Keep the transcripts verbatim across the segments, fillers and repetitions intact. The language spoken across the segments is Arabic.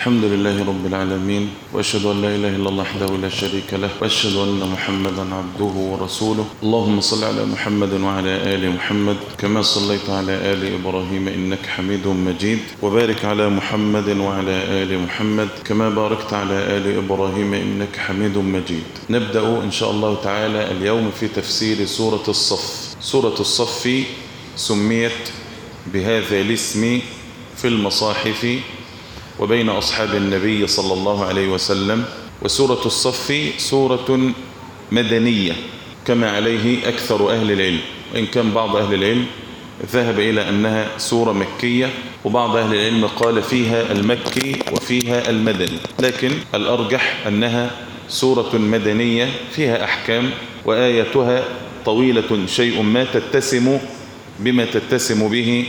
الحمد لله رب العالمين، وأشهد أن لا إله إلا الله وحده لا شريك له، وأشهد أن محمدا عبده ورسوله. اللهم صل على محمد وعلى آل محمد كما صليت على آل إبراهيم إنك حميد مجيد، وبارك على محمد وعلى آل محمد كما باركت على آل إبراهيم إنك حميد مجيد. نبدأ إن شاء الله تعالى اليوم في تفسير سورة الصف. سورة الصف سميت بهذا الاسم في المصاحف وبين أصحاب النبي صلى الله عليه وسلم. وسورة الصف سورة مدنية كما عليه أكثر أهل العلم، وإن كان بعض أهل العلم ذهب إلى أنها سورة مكية، وبعض أهل العلم قال فيها المكي وفيها المدني، لكن الأرجح أنها سورة مدنية فيها أحكام، وآيتها طويلة شيء ما تتسم بما تتسم به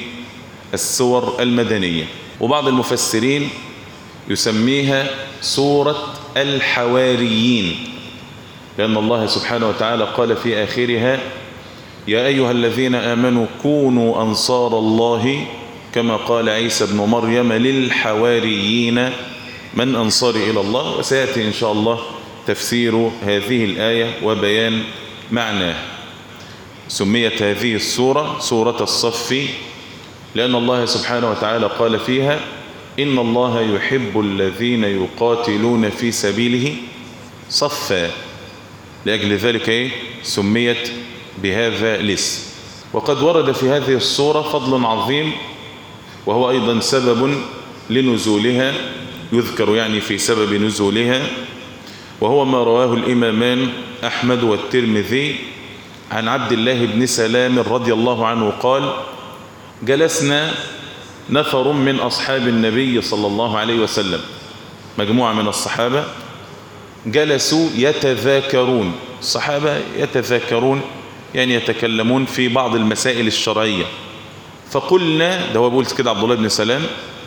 السور المدنية. وبعض المفسرين يسميها سورة الحواريين، لأن الله سبحانه وتعالى قال في آخرها: يا أيها الذين آمنوا كونوا أنصار الله كما قال عيسى بن مريم للحواريين من أنصار إلى الله. وسيأتي إن شاء الله تفسير هذه الآية وبيان معناه. سميت هذه السورة سورة الصف لأن الله سبحانه وتعالى قال فيها: إن الله يحب الذين يقاتلون في سبيله صفا. لأجل ذلك إيه؟ سميت بهذا الاسم. وقد ورد في هذه السورة فضل عظيم، وهو أيضا سبب لنزولها، يذكر يعني في سبب نزولها، وهو ما رواه الإمامان أحمد والترمذي عن عبد الله بن سلام رضي الله عنه قال: جلسنا نفر من أصحاب النبي صلى الله عليه وسلم، مجموعة من الصحابة جلسوا يتذاكرون. الصحابة يتذاكرون يعني يتكلمون في بعض المسائل الشرعية. فقلنا، ده هو بيقول كده عبد الله بن سلام،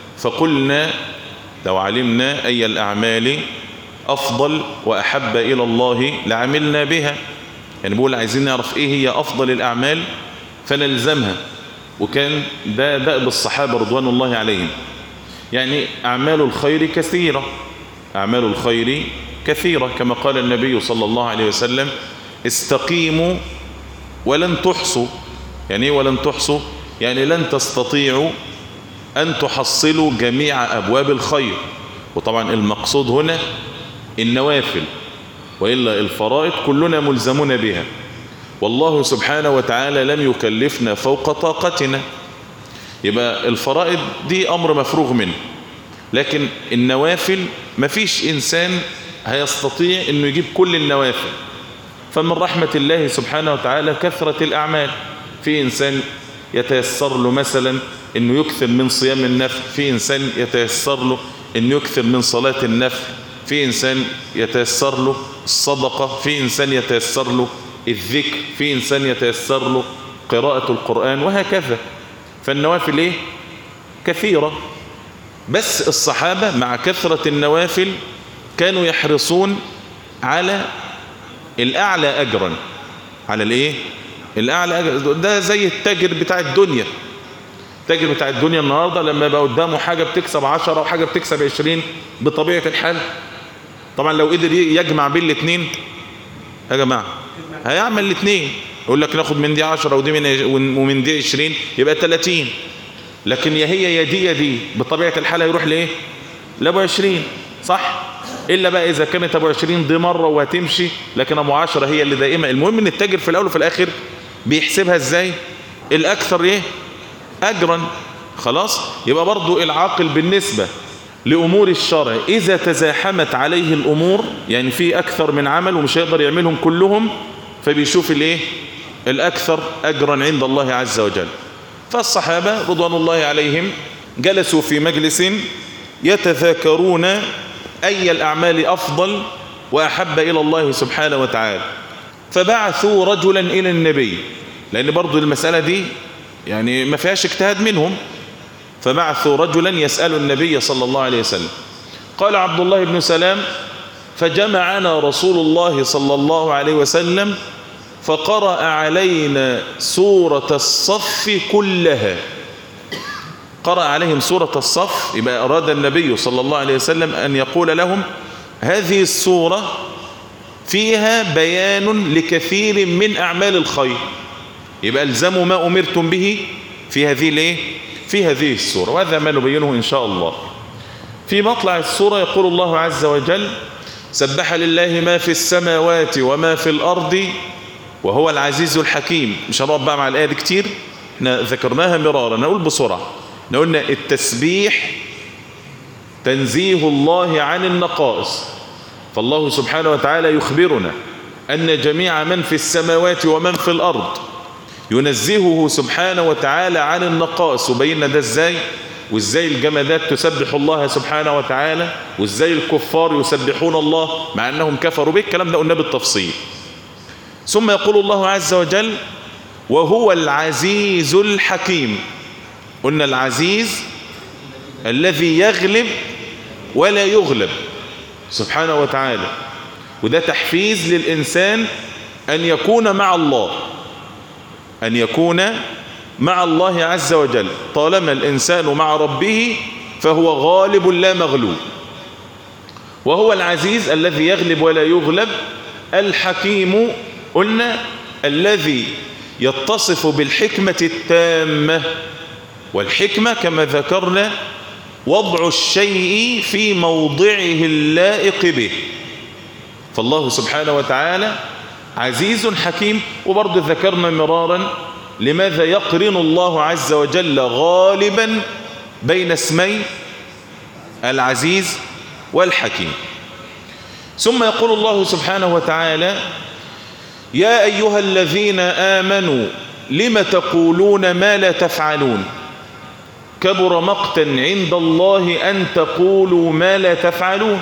فقلنا لو علمنا أي الأعمال أفضل وأحب إلى الله لعملنا بها. يعني بيقول عايزين نعرف إيه هي أفضل الأعمال فنلزمها. وكان ده دأب الصحابة رضوان الله عليهم، يعني أعمال الخير كثيرة، أعمال الخير كثيرة كما قال النبي صلى الله عليه وسلم: استقيموا ولن تحصوا. يعني ولن تحصوا يعني لن تستطيعوا أن تحصلوا جميع أبواب الخير. وطبعا المقصود هنا النوافل، وإلا الفرائض كلنا ملزمون بها، والله سبحانه وتعالى لم يكلفنا فوق طاقتنا. يبقى الفرائض دي أمر مفروغ منه، لكن النوافل مفيش إنسان هيستطيع أنه يجيب كل النوافل. فمن رحمة الله سبحانه وتعالى كثرة الأعمال. في إنسان يتيسر له مثلا أنه يكثر من صيام النفل، في إنسان يتيسر له أنه يكثر من صلاة النفل، في إنسان يتيسر له الصدقة، في إنسان يتيسر له الذكر، في إنسان يتيسر له قراءة القرآن، وهكذا. فالنوافل إيه؟ كثيرة. بس الصحابة مع كثرة النوافل كانوا يحرصون على الأعلى أجرا. على الإيه؟ الأعلى أجرا. ده زي التاجر بتاع الدنيا. التاجر بتاع الدنيا النهاردة لما يبقى قدامه حاجة بتكسب عشرة وحاجة بتكسب عشرين، بطبيعة الحال طبعا لو قدر يجمع بين الاثنين يا جماعة هيعمل الاثنين. يقول لك ناخد من دي عشرة ودي من ومن دي عشرين يبقى ثلاثين. لكن يا هي يا دي يا دي، بطبيعة الحال هيروح لايه؟ لابو عشرين، صح؟ إلا بقى إذا كانت أبو عشرين دي مرة وهتمشي، لكن أبو عشرة هي اللي دائمة. المهم إن التاجر في الأول وفي الآخر بيحسبها إزاي؟ الأكثر إيه؟ أجرا. خلاص؟ يبقى برضو العاقل بالنسبة لأمور الشرع إذا تزاحمت عليه الأمور، يعني في أكثر من عمل ومش هيقدر يعملهم كلهم، فبيشوف الإيه؟ الأكثر أجرا عند الله عز وجل. فالصحابة رضوان الله عليهم جلسوا في مجلس يتذاكرون أي الأعمال أفضل وأحب إلى الله سبحانه وتعالى. فبعثوا رجلا إلى النبي، لأن برضو المسألة دي يعني ما فيهاش اجتهاد منهم. فبعثوا رجلا يسأل النبي صلى الله عليه وسلم. قال عبد الله بن سلام: فجمعنا رسول الله صلى الله عليه وسلم فقرأ علينا سورة الصف كلها. قرأ عليهم سورة الصف، يبقى أراد النبي صلى الله عليه وسلم أن يقول لهم هذه السورة فيها بيان لكثير من أعمال الخير، يبقى الزموا ما أمرتم به في هذه الايه في هذه السورة، وهذا ما نبينه إن شاء الله. في مطلع السورة يقول الله عز وجل سبح لله ما في السماوات وما في الأرض وهو العزيز الحكيم. مش هنقعد بقى مع الآية دي كتير، احنا ذكرناها مرارا، نقول بسرعة. قلنا التسبيح تنزيه الله عن النقائص، فالله سبحانه وتعالى يخبرنا أن جميع من في السماوات ومن في الأرض ينزهه سبحانه وتعالى عن النقائص. وبينا ده ازاي، وازاي الجمادات تسبح الله سبحانه وتعالى، وازاي الكفار يسبحون الله مع أنهم كفروا به، الكلام ده قلنا بالتفصيل. ثم يقول الله عز وجل وهو العزيز الحكيم. قلنا العزيز الذي يغلب ولا يغلب سبحانه وتعالى، وده تحفيز للإنسان أن يكون مع الله، أن يكون مع الله عز وجل. طالما الإنسان مع ربه فهو غالب لا مغلوب. وهو العزيز الذي يغلب ولا يغلب. الحكيم قلنا الذي يتصف بالحكمة التامة، والحكمة كما ذكرنا وضع الشيء في موضعه اللائق به. فالله سبحانه وتعالى عزيز حكيم. وبرضه ذكرنا مرارا لماذا يقرن الله عز وجل غالبا بين اسمي العزيز والحكيم. ثم يقول الله سبحانه وتعالى يا أيها الذين آمنوا لم تقولون ما لا تفعلون كبر مقتا عند الله أن تقولوا ما لا تفعلون.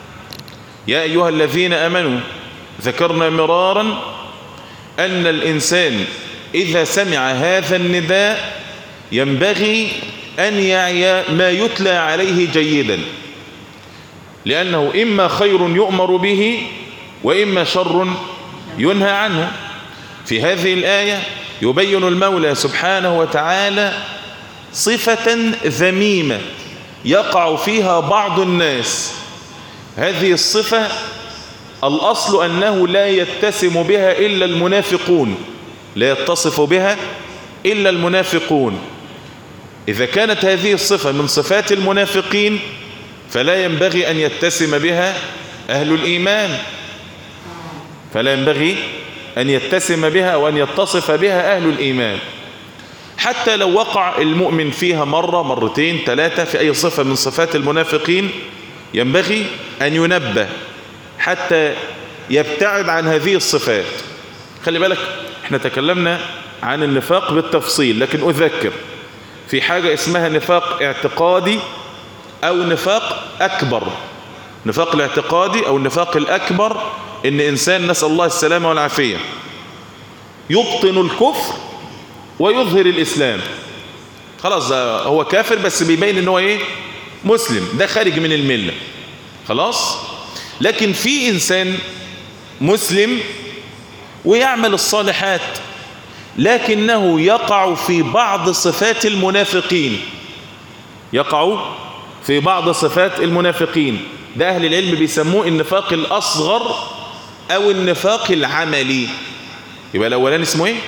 يا أيها الذين آمنوا، ذكرنا مرارا أن الإنسان إذا سمع هذا النداء ينبغي أن يعي ما يتلى عليه جيدا، لأنه إما خير يؤمر به وإما شر ينهى عنه. في هذه الآية يبين المولى سبحانه وتعالى صفة ذميمة يقع فيها بعض الناس. هذه الصفة الأصل أنه لا يتسم بها إلا المنافقون، لا يتصف بها إلا المنافقون. إذا كانت هذه الصفة من صفات المنافقين فلا ينبغي أن يتسم بها أهل الإيمان، فلا ينبغي أن يتسم بها أو أن يتصف بها أهل الإيمان. حتى لو وقع المؤمن فيها مرة مرتين ثلاثة في أي صفة من صفات المنافقين ينبغي أن ينبه حتى يبتعد عن هذه الصفات. خلي بالك احنا تكلمنا عن النفاق بالتفصيل، لكن أذكر في حاجة اسمها نفاق اعتقادي أو نفاق أكبر. نفاق الاعتقادي أو النفاق الأكبر إن إنسان نسأل الله السلامة والعافية يبطن الكفر ويظهر الإسلام، خلاص هو كافر بس بيبين إنه إيه مسلم، ده خارج من الملة خلاص. لكن في إنسان مسلم ويعمل الصالحات لكنه يقع في بعض صفات المنافقين، يقع في بعض صفات المنافقين. ده أهل العلم بيسموه النفاق الأصغر أو النفاق العملي. يبقى الأولاني اسمه إيه؟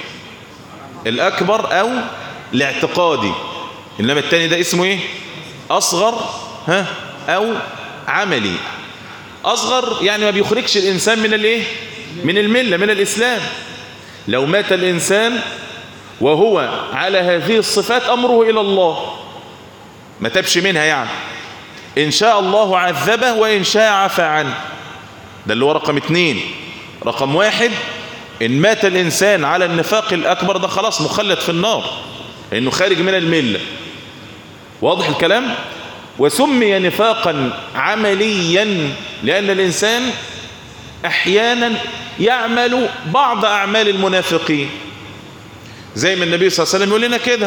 الأكبر أو الاعتقادي، إنما الثاني ده اسمه إيه؟ أصغر ها أو عملي. أصغر يعني ما بيخرجش الإنسان من الإيه؟ من الملة، من الإسلام. لو مات الإنسان وهو على هذه الصفات أمره إلى الله، ما تبش منها يعني، إن شاء الله عذبه وإن شاء عفى عنه. ده اللي هو رقم اتنين. رقم واحد إن مات الإنسان على النفاق الأكبر ده خلاص مخلد في النار لأنه خارج من الملة. واضح الكلام؟ وسمي نفاقا عمليا لأن الإنسان أحيانا يعمل بعض أعمال المنافقين، زي ما النبي صلى الله عليه وسلم يقول لنا كده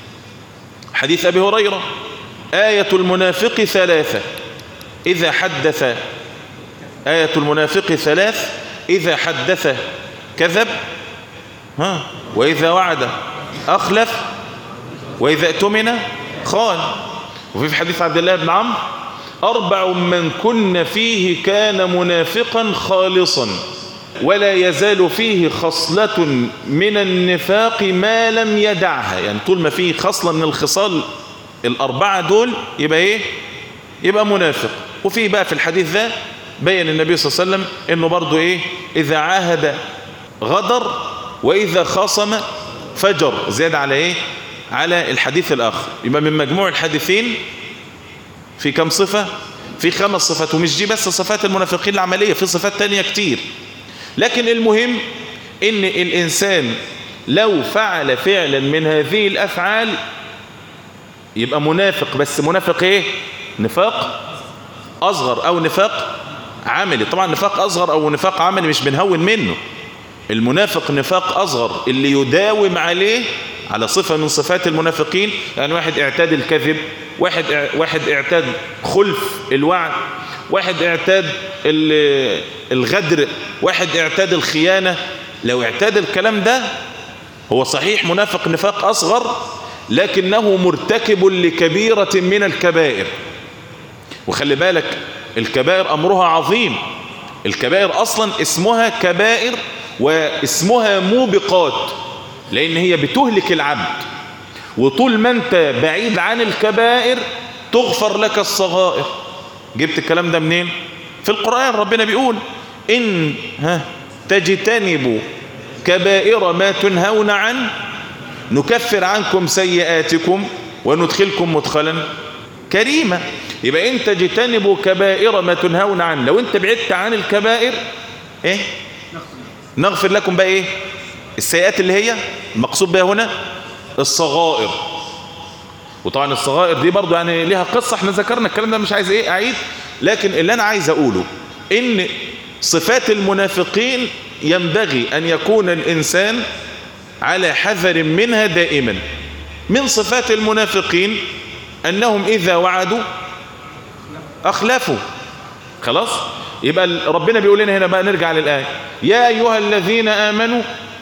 حديث أبي هريرة آية المنافق ثلاثة إذا حدث آية المنافق ثلاث إذا حدث كذب ها وإذا وعد أخلف وإذا اؤتمن خان. وفي حديث عبد الله بن عمرو أربع من كن فيه كان منافقا خالصا ولا يزال فيه خصلة من النفاق ما لم يدعها. يعني طول ما فيه خصلة من الخصال الأربعة دول يبقى إيه؟ يبقى منافق. وفيه بقى في الحديث ده بين النبي صلى الله عليه وسلم إنه برضو إيه؟ إذا عاهد غدر وإذا خاصم فجر، زاد على إيه؟ على الحديث الآخر. يبقى من مجموع الحديثين في كم صفة؟ في خمس صفات. ومش دي بس صفات المنافقين العملية، في صفات تانية كتير. لكن المهم إن الإنسان لو فعل فعلا من هذه الأفعال يبقى منافق. بس منافق إيه؟ نفاق أصغر أو نفاق عملي. طبعا نفاق أصغر أو نفاق عملي مش بنهون منه. المنافق نفاق أصغر اللي يداوم عليه على صفة من صفات المنافقين. يعني واحد اعتاد الكذب، واحد واحد اعتاد خلف الوعد، واحد اعتاد الغدر، واحد اعتاد الخيانة. لو اعتاد الكلام ده هو صحيح منافق نفاق أصغر، لكنه مرتكب لكبيرة من الكبائر. وخلي بالك الكبائر أمرها عظيم. الكبائر أصلا اسمها كبائر واسمها موبقات، لأن هي بتهلك العبد. وطول ما انت بعيد عن الكبائر تغفر لك الصغائر. جبت الكلام ده منين؟ في القرآن ربنا بيقول إن ها تجتنبوا كبائر ما تنهون عنه نكفر عنكم سيئاتكم وندخلكم مدخلا كريما. يبقى إن تجتنبوا كبائر ما تنهون عنه، لو انت بعدت عن الكبائر ايه؟ نغفر لكم بقى ايه؟ السيئات اللي هي المقصود بها هنا الصغائر. وطبعا الصغائر دي برضو يعني ليها قصة، احنا ذكرنا الكلام ده مش عايز ايه اعيد. لكن اللي انا عايز اقوله ان صفات المنافقين ينبغي ان يكون الانسان على حذر منها دائما. من صفات المنافقين انهم اذا وعدوا اخلفوا. خلاص؟ يبقى ربنا بيقول لنا هنا بقى، نرجع للآية: يا ايها الذين امنوا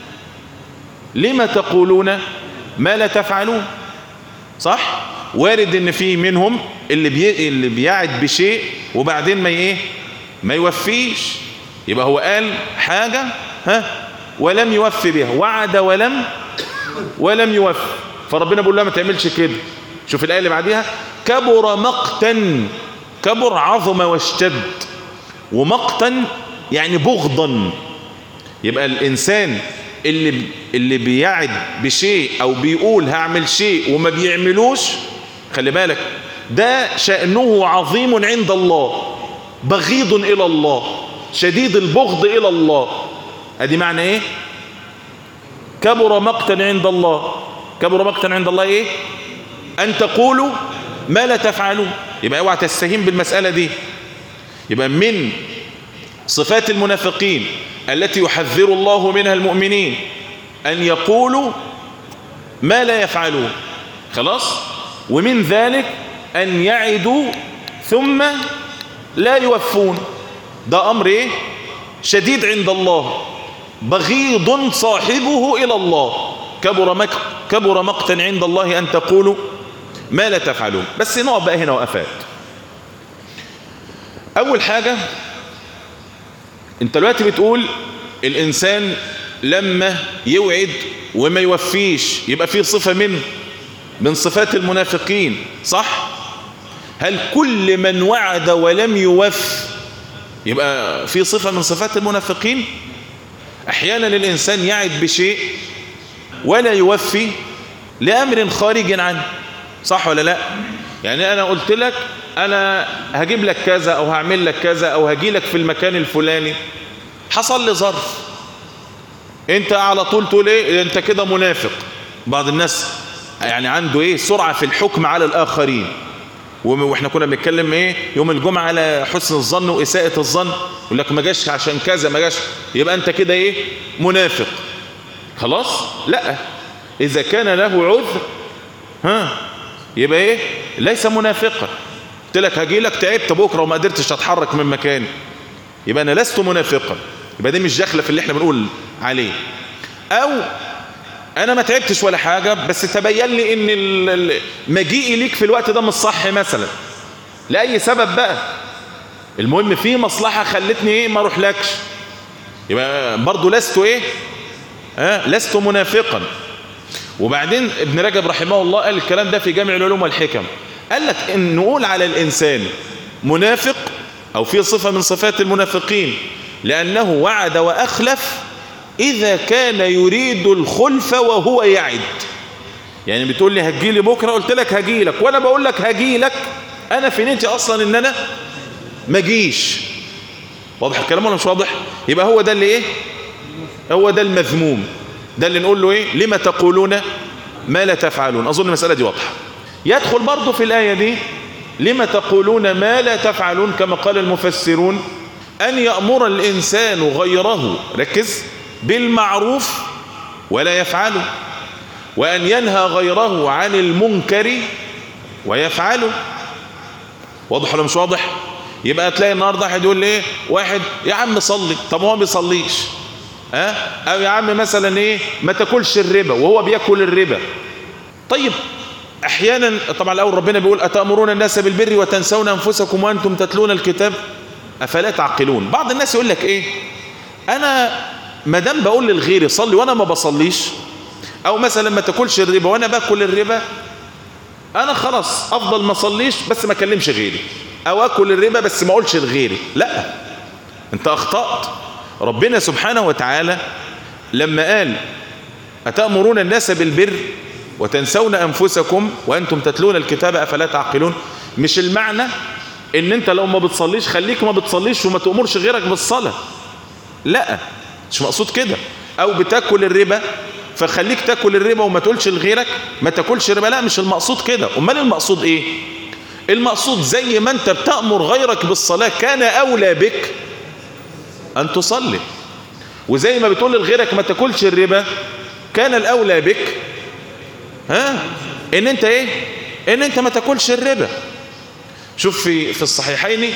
لما تقولون ما لا تفعلون. صح؟ وارد ان في منهم اللي بي... اللي بيعد بشيء وبعدين ما ايه ما يوفيش. يبقى هو قال حاجة ها ولم يوفي بها، وعد ولم ولم يوفي. فربنا بيقول له ما تعملش كده. شوف الآية اللي بعديها: كبر مقتا. كبر عظم واشتد، ومقتا يعني بغضا. يبقى الإنسان اللي اللي بيعد بشيء او بيقول هعمل شيء وما بيعملوش، خلي بالك ده شأنه عظيم عند الله، بغيض الى الله، شديد البغض الى الله. ادي معنى ايه؟ كبر مقتا عند الله. كبر مقتا عند الله ايه؟ ان تقولوا ما لا تفعلون. يبقى اوعى تستهين بالمسألة دي. يبقى من صفات المنافقين التي يحذر الله منها المؤمنين أن يقولوا ما لا يفعلون. خلاص؟ ومن ذلك أن يعدوا ثم لا يوفون. ده أمر إيه؟ شديد عند الله، بغيض صاحبه إلى الله. كبر, مك... كبر مقتا عند الله أن تقولوا ما لا تفعلون. بس نقف بقى هنا وقفات. أول حاجة، انت دلوقتي بتقول الانسان لما يوعد وما يوفيش يبقى فيه صفة من من صفات المنافقين، صح؟ هل كل من وعد ولم يوف يبقى فيه صفة من صفات المنافقين؟ احيانا الانسان يعد بشيء ولا يوفي لامر خارج عنه، صح ولا لا؟ يعني انا قلت لك انا هجيب لك كذا او هعمل لك كذا او هجي لك في المكان الفلاني، حصل لي ظرف، انت على طول تقول ايه؟ انت كده منافق. بعض الناس يعني عنده ايه؟ سرعة في الحكم على الاخرين. واحنا كنا بنتكلم ايه يوم الجمعة على حسن الظن واساءة الظن، يقول لك ما جاش عشان كذا، ما جاش يبقى انت كده ايه؟ منافق. خلاص؟ لا، اذا كان له عذر ها يبقى ايه؟ ليس منافقا. قلت لك هجي لك تعبت بكره وما قدرتش اتحرك من مكاني، يبقى انا لست منافقا. يبقى دي مش داخله في اللي احنا بنقول عليه. او انا ما تعبتش ولا حاجة، بس تبين لي ان مجيئي ليك في الوقت ده مش صح مثلا لأي سبب بقى، المهم في مصلحة خلتني ايه ما اروح لكش، يبقى برضو لست ايه ها لست منافقا. وبعدين ابن رجب رحمه الله قال الكلام ده في جامع العلوم والحكم، قال لك ان نقول على الانسان منافق او في صفة من صفات المنافقين لانه وعد واخلف اذا كان يريد الخلف وهو يعد. يعني بتقول لي هتجيلي بكرة، قلت لك هجيلك، وانا بقول لك هجيلك انا في نيتي اصلا ان انا ما جيش. واضح الكلام ولا مش واضح؟ يبقى هو ده اللي ايه هو ده المذموم، ده اللي نقول له ايه لما تقولون ما لا تفعلون. اظن المسألة دي واضحة. يدخل برضه في الآية دي لما تقولون ما لا تفعلون كما قال المفسرون أن يأمر الإنسان غيره، ركز، بالمعروف ولا يفعله، وأن ينهى غيره عن المنكر ويفعله. واضح ولا مش واضح؟ يبقى تلاقي النهارده واحد يقول لي ايه واحد يا عم صلي، طب هو ما بيصليش، ها أه؟ او يا عم مثلا ايه ما تاكلش الربا وهو بياكل الربا. طيب احيانا طبعا الاول ربنا بيقول اتأمرون الناس بالبر وتنسون انفسكم وانتم تتلون الكتاب افلا تعقلون. بعض الناس يقول لك ايه انا ما دام بقول للغير صلي وانا ما بصليش، او مثلا ما تاكلش الربا وانا باكل الربا، انا خلاص افضل ما اصليش بس ما اكلمش غيري، او اكل الربا بس ما اقولش لغيري. لا، انت اخطأت. ربنا سبحانه وتعالى لما قال اتأمرون الناس بالبر وتنسون انفسكم وانتم تتلون الكتاب افلا تعقلون، مش المعنى ان انت لو ما بتصليش خليك ما بتصليش وما تأمرش غيرك بالصلاة، لا مش مقصود كده. او بتاكل الربا فخليك تاكل الربا وما تقولش لغيرك ما تاكلش الربا، لا مش المقصود كده. امال المقصود ايه؟ المقصود زي ما انت بتأمر غيرك بالصلاة كان اولى بك ان تصلي، وزي ما بتقول لغيرك ما تاكلش الربا كان الاولى بك ها ان انت ايه ان انت ما تاكلش الربا. شوف في في الصحيحين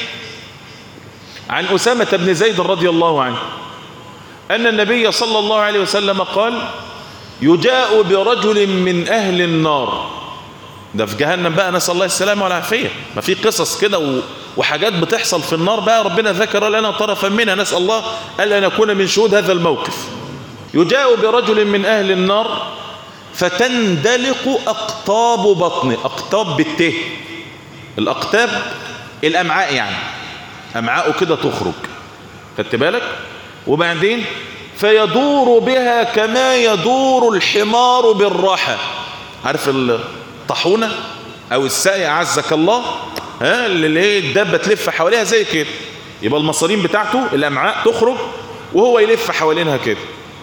عن أسامة بن زيد رضي الله عنه أن النبي صلى الله عليه وسلم قال يجاء برجل من أهل النار، ده في جهنم بقى نسأل الله السلامة والعافية، ما في قصص كده وحاجات بتحصل في النار بقى ربنا ذكر لنا طرفا منها، نسأل الله ألا نكون من شهود هذا الموقف. يجاء برجل من أهل النار فتندلق أقطاب بطنه، أقطاب بالته، الأقطاب الأمعاء يعني أمعاءه كده تخرج، خدت بالك؟ وبعدين فيدور بها كما يدور الحمار بالراحة، عارف الطحونة أو الساقية عزك الله، ها اللي الدابة تلف حواليها زي كده، يبقى المصارين بتاعته الأمعاء تخرج وهو يلف حوالينها كده.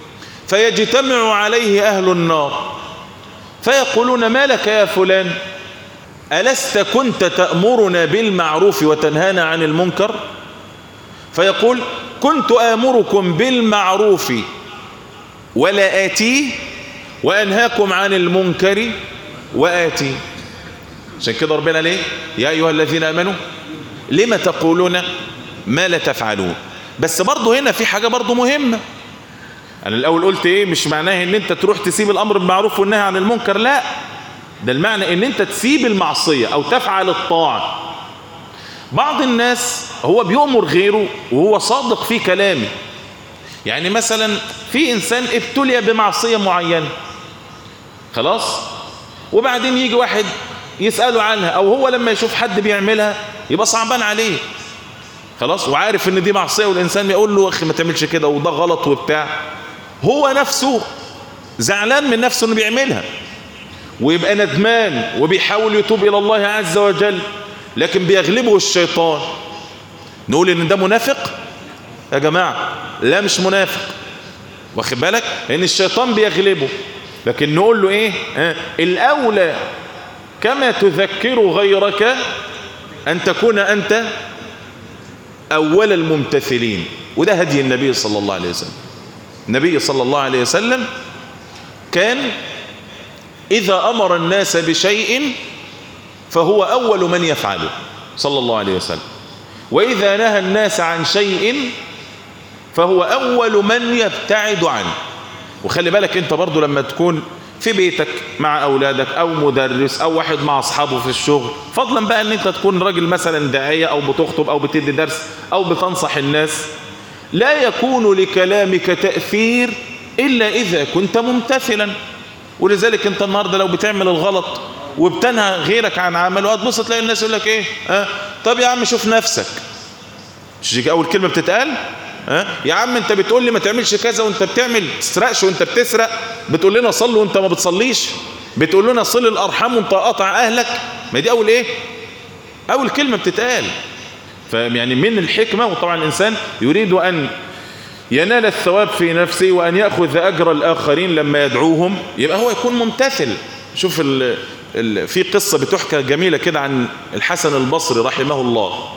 فيجتمع عليه أهل النار فيقولون ما لك يا فلان ألست كنت تأمرنا بالمعروف وتنهانا عن المنكر؟ فيقول كنت آمركم بالمعروف ولا آتيه وأنهاكم عن المنكر وآتيه. عشان كده ربنا ليه يا أيها الذين آمنوا لما تقولون ما لا تفعلون. بس برضه هنا في حاجة برضه مهمة. أنا الأول قلت إيه مش معناه إن أنت تروح تسيب الأمر بالمعروف والنهي عن المنكر، لا، ده المعنى إن أنت تسيب المعصية أو تفعل الطاعة. بعض الناس هو بيؤمر غيره وهو صادق في كلامه، يعني مثلا في إنسان ابتلي بمعصية معينة خلاص، وبعدين يجي واحد يسأله عنها، أو هو لما يشوف حد بيعملها يبقى صعبان عليه خلاص، وعارف إن دي معصية والإنسان يقول له أخي ما تعملش كده وده غلط وبتاع، هو نفسه زعلان من نفسه إنه بيعملها ويبقى ندمان وبيحاول يتوب إلى الله عز وجل، لكن بيغلبه الشيطان. نقول إن ده منافق يا جماعة؟ لا مش منافق، واخد بالك؟ لأن الشيطان بيغلبه، لكن نقول له إيه اه الأولى كما تذكر غيرك أن تكون أنت أول الممتثلين. وده هدي النبي صلى الله عليه وسلم. النبي صلى الله عليه وسلم كان إذا أمر الناس بشيء فهو أول من يفعله صلى الله عليه وسلم، وإذا نهى الناس عن شيء فهو أول من يبتعد عنه. وخلي بالك انت برضو لما تكون في بيتك مع اولادك او مدرس او واحد مع اصحابه في الشغل، فضلا بقى ان انت تكون راجل مثلا داعية او بتخطب او بتدي درس او بتنصح الناس، لا يكون لكلامك تأثير الا اذا كنت ممتثلا. ولذلك انت النهاردة لو بتعمل الغلط وبتنهى غيرك عن عمله، هتبص تلاقي الناس يقول لك ايه؟ اه طب يا عم شوف نفسك. مش اول كلمة بتتقال؟ اه يا عم انت بتقول لي ما تعملش كذا وانت بتعمل، تسرقش وانت بتسرق، بتقول لنا صل وانت ما بتصليش، بتقول لنا صل الارحام وانت قاطع اهلك. ما دي اول ايه؟ اول كلمة بتتقال. فيعني من الحكمة، وطبعا الانسان يريد ان ينال الثواب في نفسه وان يأخذ اجر الاخرين لما يدعوهم، يبقى هو يكون ممتثل. شوف ال ال في قصة بتحكى جميلة كده عن الحسن البصري رحمه الله،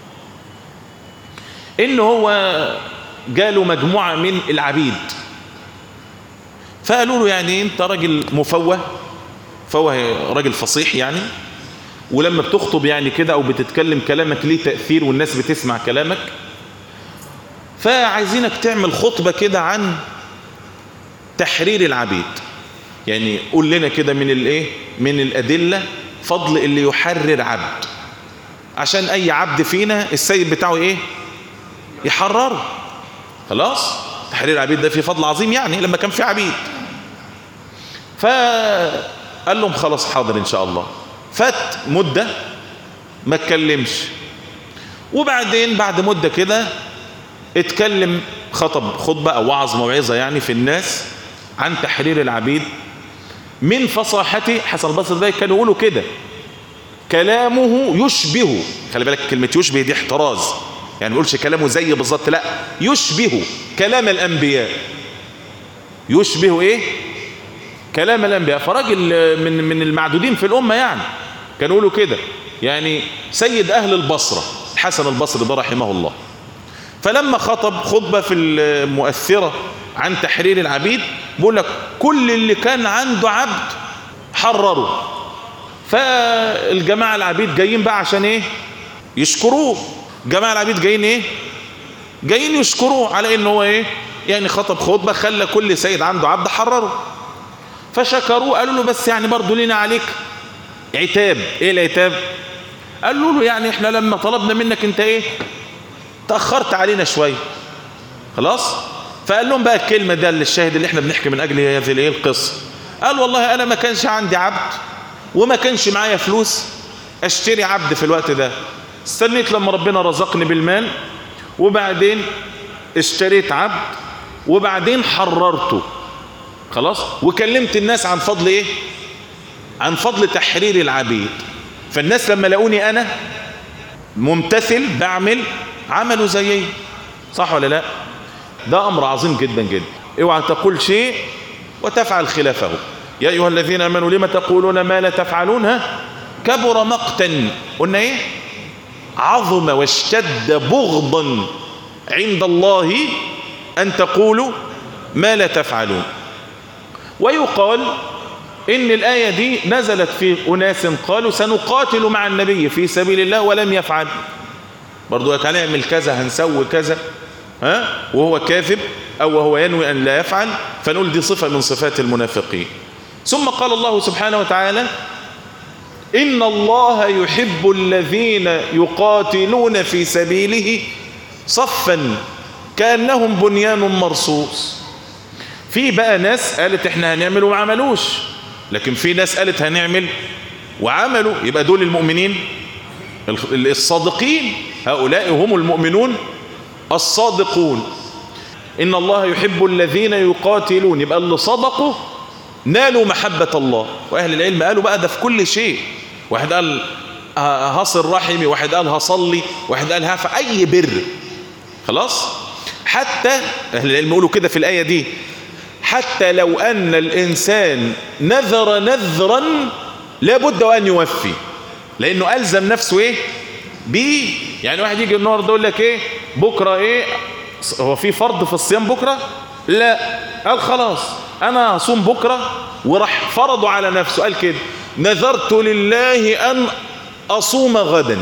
إنه هو جاله مجموعة من العبيد فقالوا له يعني أنت راجل مفوه، فوه راجل فصيح يعني، ولما بتخطب يعني كده أو بتتكلم كلامك ليه تأثير والناس بتسمع كلامك، فعايزينك تعمل خطبة كده عن تحرير العبيد. يعني قول لنا كده من الايه من الأدلة فضل اللي يحرر عبد، عشان أي عبد فينا السيد بتاعه ايه؟ يحرره. خلاص تحرير العبيد ده فيه فضل عظيم يعني لما كان في عبيد. فقال لهم خلاص حاضر ان شاء الله. فات مدة ما اتكلمش، وبعدين بعد مدة كده اتكلم، خطب خطبة او وعظ موعظة يعني في الناس عن تحرير العبيد. من فصاحته حسن البصري ده كانوا يقولوا كده كلامه يشبه، خلي بالك كلمة يشبه دي احتراز، يعني ما يقولش كلامه زي بالظبط، لا يشبه كلام الانبياء. يشبه ايه؟ كلام الانبياء. فراجل من من المعدودين في الامه يعني، كانوا يقولوا كده يعني سيد اهل البصره الحسن البصري ده رحمه الله. فلما خطب خطبه في المؤثره عن تحرير العبيد، بيقول لك كل اللي كان عنده عبد حرره. فالجماعه العبيد جايين بقى عشان ايه؟ يشكروه. جماعة العبيد جايين ايه؟ جايين يشكروه على انه هو ايه؟ يعني خطب خطبة خلى كل سيد عنده عبد حرره. فشكروه، قالوا له بس يعني برضو لنا عليك عتاب. ايه العتاب؟ قالوا له يعني احنا لما طلبنا منك انت ايه؟ تأخرت علينا شوية. خلاص؟ فقال لهم بقى الكلمة ده للشاهد اللي احنا بنحكي من اجل هذه الايه القصة. قال والله انا ما كانش عندي عبد وما كانش معايا فلوس اشتري عبد في الوقت ده، استنيت لما ربنا رزقني بالمال وبعدين اشتريت عبد وبعدين حررته. خلاص؟ وكلمت الناس عن فضل ايه؟ عن فضل تحرير العبيد. فالناس لما لقوني انا ممتثل بعمل عملوا زيي. صح ولا لا؟ ده امر عظيم جدا جدا. اوعى تقول شيء وتفعل خلافه. يا ايها الذين امنوا لما تقولون ما لا تفعلون؟ ها كبر مقتا، قلنا ايه؟ عظم واشتد بغضا عند الله أن تقولوا ما لا تفعلون. ويقال إن الآية دي نزلت في أناس قالوا سنقاتل مع النبي في سبيل الله ولم يفعل. برضو هنعمل كذا هنسوي كذا، ها وهو كاذب أو وهو ينوي أن لا يفعل، فنقول دي صفة من صفات المنافقين. ثم قال الله سبحانه وتعالى إن الله يحب الذين يقاتلون في سبيله صفا كأنهم بنيان مرصوص. في بقى ناس قالت احنا هنعمل وما عملوش، لكن في ناس قالت هنعمل وعملوا. يبقى دول المؤمنين الصادقين، هؤلاء هم المؤمنون الصادقون. إن الله يحب الذين يقاتلون، يبقى اللي صدقوا نالوا محبة الله. وأهل العلم قالوا بقى ده في كل شيء. واحد قال هصل رحمي، واحد قال هصلي، واحد قال هفع أي بر. خلاص؟ حتى أهل العلم يقولوا كده في الآية دي، حتى لو أن الإنسان نذر نذرا لابد أن يوفي، لأنه ألزم نفسه إيه؟ بيه. يعني واحد يجي النهارده يقول لك إيه؟ بكرة إيه؟ هو في فرض في الصيام بكرة؟ لا، قال خلاص أنا أصوم بكرة، وراح فرضوا على نفسه قال كده نذرت لله أن أصوم غدا.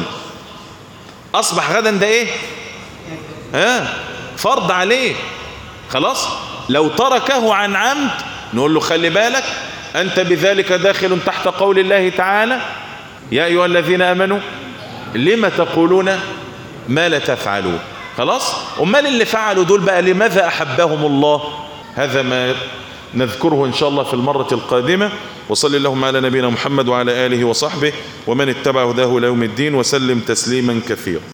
أصبح غدا ده إيه؟ ها؟ فرض عليه. خلاص؟ لو تركه عن عمد نقول له خلي بالك أنت بذلك داخل تحت قول الله تعالى يا أيها الذين آمنوا لما تقولون ما لا تفعلون. خلاص. أمال اللي فعلوا دول بقى لماذا أحبهم الله؟ هذا ما نذكره إن شاء الله في المرة القادمة. وصل اللهم على نبينا محمد وعلى آله وصحبه ومن اتبع هداه إلى يوم الدين وسلم تسليما كثيرا.